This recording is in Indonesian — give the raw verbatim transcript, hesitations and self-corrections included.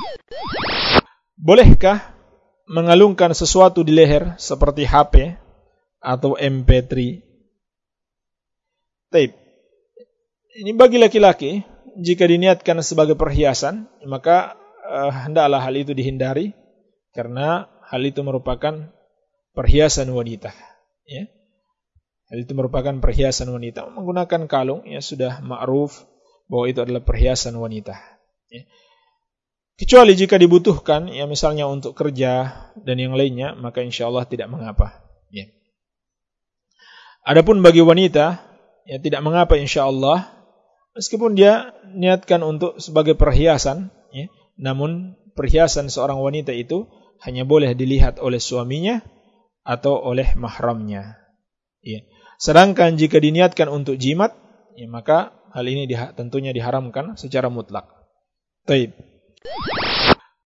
Bolehkah mengalungkan sesuatu di leher seperti H P atau M P tiga? Taib. Ini bagi laki-laki, jika diniatkan sebagai perhiasan, maka uh, hendaklah hal itu dihindari, karena hal itu merupakan perhiasan wanita. Ya. Hal itu merupakan perhiasan wanita. Menggunakan kalung, ya sudah ma'ruf bahwa itu adalah perhiasan wanita. Ya. Kecuali jika dibutuhkan, ya misalnya untuk kerja dan yang lainnya, maka insya Allah tidak mengapa. Ya. Adapun bagi wanita, ya tidak mengapa insya Allah, meskipun dia niatkan untuk sebagai perhiasan, ya, namun perhiasan seorang wanita itu hanya boleh dilihat oleh suaminya atau oleh mahramnya. Ya. Sedangkan jika diniatkan untuk jimat, ya, maka hal ini diha- tentunya diharamkan secara mutlak. Taib.